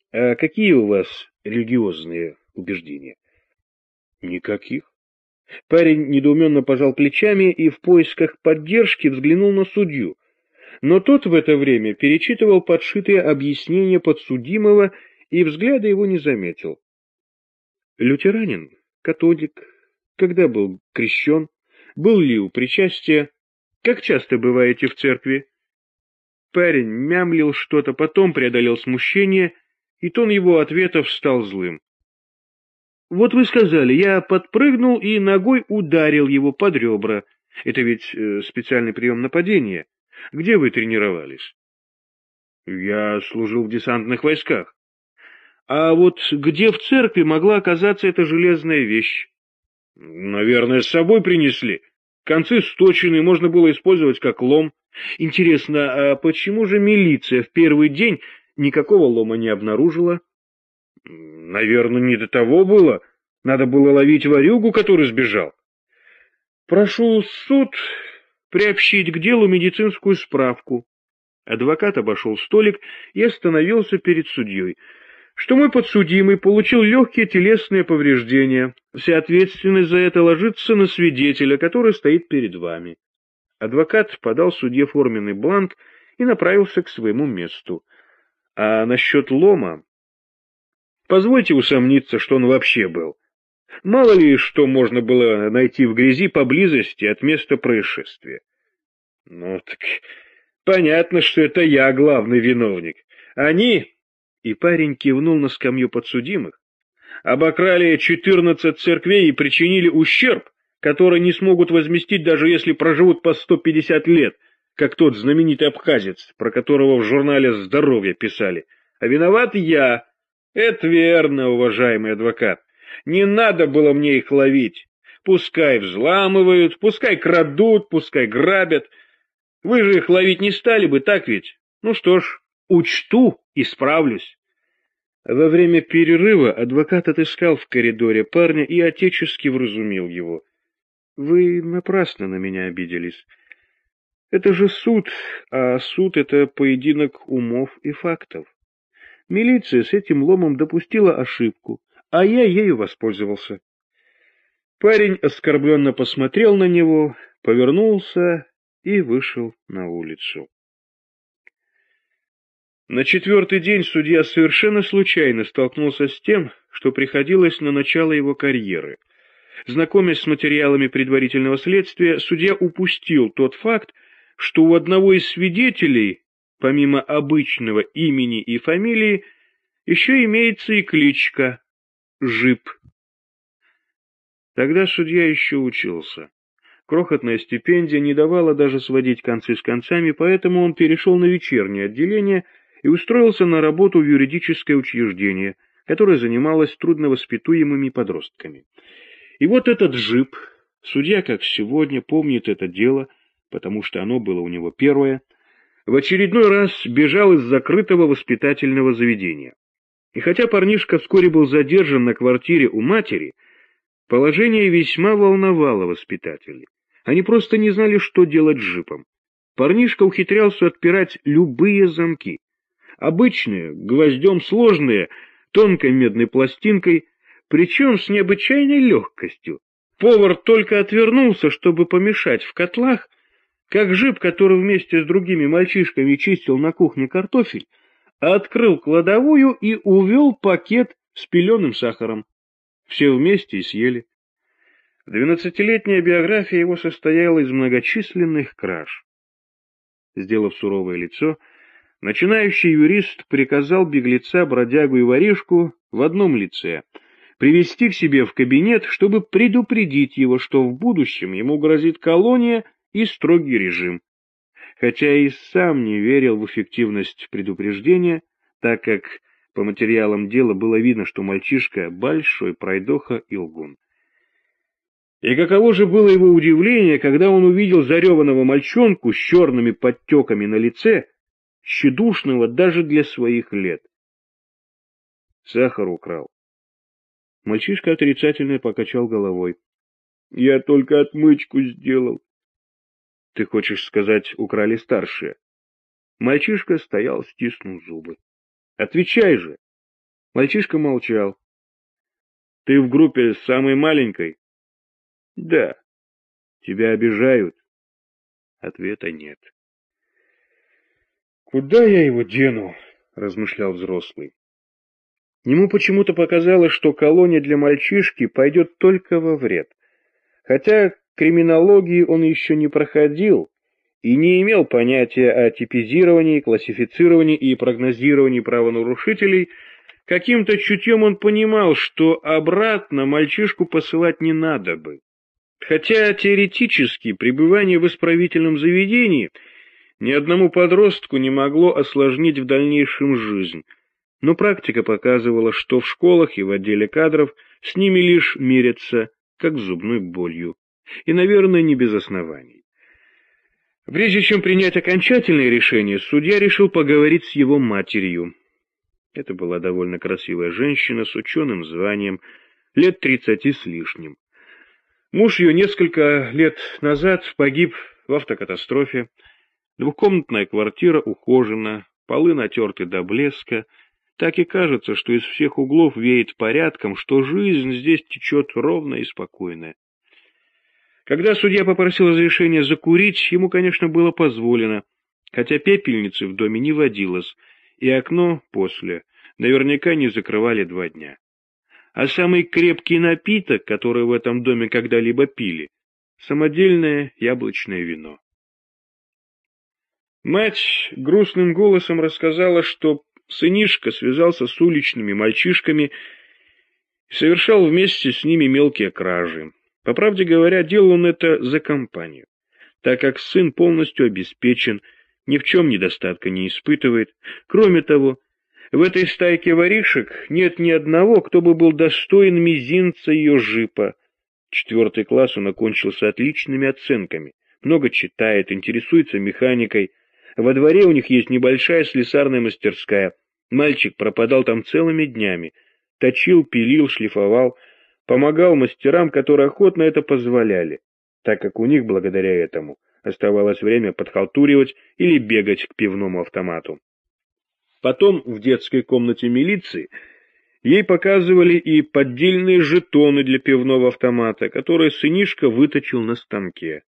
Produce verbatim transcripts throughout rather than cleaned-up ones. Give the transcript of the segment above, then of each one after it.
А какие у вас религиозные убеждения? Никаких. Парень недоуменно пожал плечами и в поисках поддержки взглянул на судью. Но тот в это время перечитывал подшитые объяснения подсудимого и взгляда его не заметил. Лютеранин, католик, когда был крещен, был ли у причастия, как часто бываете в церкви? Парень мямлил что-то, потом преодолел смущение, и тон его ответов стал злым. Вот вы сказали, я подпрыгнул и ногой ударил его под ребра. Это ведь э, специальный прием нападения. Где вы тренировались? Я служил в десантных войсках. А вот где в церкви могла оказаться эта железная вещь? Наверное, с собой принесли. Концы сточены, можно было использовать как лом. Интересно, а почему же милиция в первый день никакого лома не обнаружила? Наверное, не до того было. Надо было ловить ворюгу, который сбежал. Прошу суд приобщить к делу медицинскую справку. Адвокат обошел столик и остановился перед судьей. Что мой подсудимый получил легкие телесные повреждения. Вся ответственность за это ложится на свидетеля, который стоит перед вами. Адвокат подал судье форменный бланк и направился к своему месту. А насчет лома... Позвольте усомниться, что он вообще был. Мало ли, что можно было найти в грязи поблизости от места происшествия. Ну так понятно, что это я главный виновник. Они, и парень кивнул на скамью подсудимых, обокрали четырнадцать церквей и причинили ущерб, который не смогут возместить, даже если проживут по сто пятьдесят лет, как тот знаменитый абхазец, про которого в журнале «Здоровье» писали. А виноват я. Это верно, уважаемый адвокат. Не надо было мне их ловить. Пускай взламывают, пускай крадут, пускай грабят. Вы же их ловить не стали бы, так ведь? Ну что ж, учту, исправлюсь. Во время перерыва адвокат отыскал в коридоре парня и отечески вразумил его. Вы напрасно на меня обиделись. Это же суд, а суд — это поединок умов и фактов. Милиция с этим ломом допустила ошибку, а я ею воспользовался. Парень оскорбленно посмотрел на него, повернулся и вышел на улицу. На четвертый день судья совершенно случайно столкнулся с тем, что приходилось на начало его карьеры. Знакомясь с материалами предварительного следствия, судья упустил тот факт, что у одного из свидетелей, помимо обычного имени и фамилии, еще имеется и кличка Жип. Тогда судья еще учился. Крохотная стипендия не давала даже сводить концы с концами, поэтому он перешел на вечернее отделение и устроился на работу в юридическое учреждение, которое занималось трудновоспитуемыми подростками. И вот этот Жип, судья, как сегодня, помнит это дело, потому что оно было у него первое, в очередной раз бежал из закрытого воспитательного заведения. И хотя парнишка вскоре был задержан на квартире у матери, положение весьма волновало воспитателей. Они просто не знали, что делать с Жипом. Парнишка ухитрялся отпирать любые замки. Обычные, гвоздем сложные, тонкой медной пластинкой, причем с необычайной легкостью. Повар только отвернулся, чтобы помешать в котлах, как Жип, который вместе с другими мальчишками чистил на кухне картофель, открыл кладовую и увел пакет с пеленым сахаром. Все вместе и съели. Двенадцатилетняя биография его состояла из многочисленных краж. Сделав суровое лицо, начинающий юрист приказал беглеца, бродягу и воришку в одном лице привести к себе в кабинет, чтобы предупредить его, что в будущем ему грозит колония и строгий режим. Хотя и сам не верил в эффективность предупреждения, так как по материалам дела было видно, что мальчишка большой пройдоха и лгун. И каково же было его удивление, когда он увидел зареванного мальчонку с черными подтеками на лице, тщедушного даже для своих лет. Сахар украл. Мальчишка отрицательно покачал головой. — Я только отмычку сделал. — Ты хочешь сказать, украли старшие? Мальчишка стоял, стиснув зубы. — Отвечай же! Мальчишка молчал. Ты в группе с самой маленькой? Да. Тебя обижают? Ответа нет. Куда я его дену? Размышлял взрослый. Ему почему-то показалось, что колония для мальчишки пойдет только во вред. Хотя криминологии он еще не проходил и не имел понятия о типизировании, классифицировании и прогнозировании правонарушителей, каким-то чутьем он понимал, что обратно мальчишку посылать не надо бы. Хотя теоретически пребывание в исправительном заведении ни одному подростку не могло осложнить в дальнейшем жизнь, но практика показывала, что в школах и в отделе кадров с ними лишь мерятся, как с зубной болью, и, наверное, не без оснований. Прежде чем принять окончательное решение, судья решил поговорить с его матерью. Это была довольно красивая женщина с ученым званием, лет тридцати с лишним. Муж ее несколько лет назад погиб в автокатастрофе. Двухкомнатная квартира ухожена, полы натерты до блеска. Так и кажется, что из всех углов веет порядком, что жизнь здесь течет ровно и спокойно. Когда судья попросил разрешения закурить, ему, конечно, было позволено, хотя пепельницы в доме не водилось, и окно после наверняка не закрывали два дня. А самый крепкий напиток, который в этом доме когда-либо пили, самодельное яблочное вино. Мать грустным голосом рассказала, что сынишка связался с уличными мальчишками и совершал вместе с ними мелкие кражи. По правде говоря, делал он это за компанию, так как сын полностью обеспечен, ни в чем недостатка не испытывает. Кроме того, в этой стайке воришек нет ни одного, кто бы был достоин мизинца ее жипа. Четвертый класс он окончил с отличными оценками, много читает, интересуется механикой. Во дворе у них есть небольшая слесарная мастерская. Мальчик пропадал там целыми днями, точил, пилил, шлифовал, помогал мастерам, которые охотно это позволяли, так как у них, благодаря этому, оставалось время подхалтуривать или бегать к пивному автомату. Потом в детской комнате милиции ей показывали и поддельные жетоны для пивного автомата, которые сынишка выточил на станке.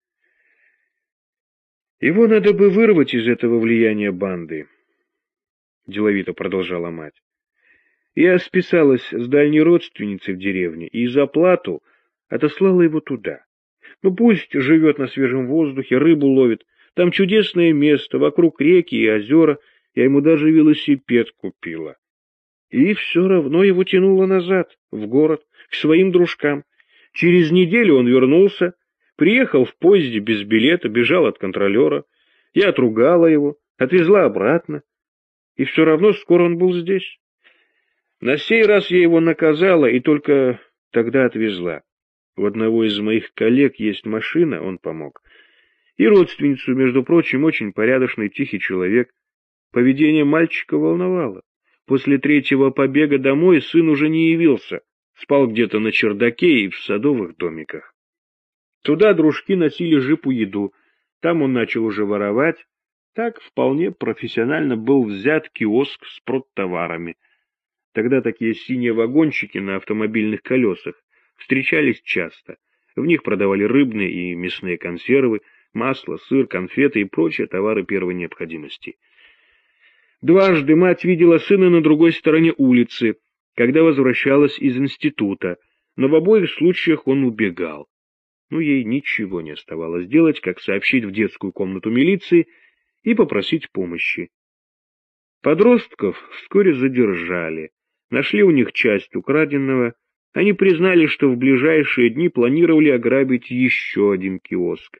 Его надо бы вырвать из этого влияния банды, — деловито продолжала мать. Я списалась с дальней родственницей в деревне и за плату отослала его туда. Ну пусть живет на свежем воздухе, рыбу ловит. Там чудесное место, вокруг реки и озера. Я ему даже велосипед купила. И все равно его тянуло назад, в город, к своим дружкам. Через неделю он вернулся, приехал в поезде без билета, бежал от контролера. Я отругала его, отвезла обратно. И все равно скоро он был здесь. На сей раз я его наказала и только тогда отвезла. У одного из моих коллег есть машина, он помог. И родственницу, между прочим, очень порядочный, тихий человек. Поведение мальчика волновало. После третьего побега домой сын уже не явился, спал где-то на чердаке и в садовых домиках. Туда дружки носили жипу еду, там он начал уже воровать. Так вполне профессионально был взят киоск с продтоварами. Тогда такие синие вагончики на автомобильных колесах встречались часто. В них продавали рыбные и мясные консервы, масло, сыр, конфеты и прочие товары первой необходимости. Дважды мать видела сына на другой стороне улицы, когда возвращалась из института, но в обоих случаях он убегал. Но ей ничего не оставалось делать, как сообщить в детскую комнату милиции и попросить помощи. Подростков вскоре задержали, нашли у них часть украденного. Они признали, что в ближайшие дни планировали ограбить еще один киоск.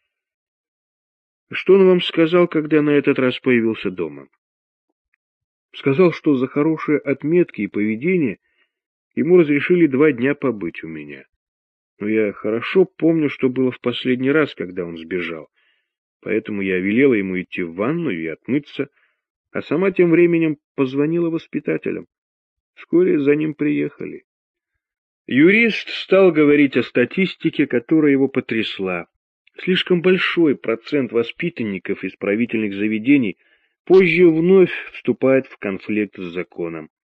Что он вам сказал, когда на этот раз появился дома? Сказал, что за хорошие отметки и поведение ему разрешили два дня побыть у меня. Но я хорошо помню, что было в последний раз, когда он сбежал. Поэтому я велела ему идти в ванную и отмыться, а сама тем временем позвонила воспитателям. Вскоре за ним приехали. Юрист стал говорить о статистике, которая его потрясла. Слишком большой процент воспитанников исправительных заведений позже вновь вступает в конфликт с законом.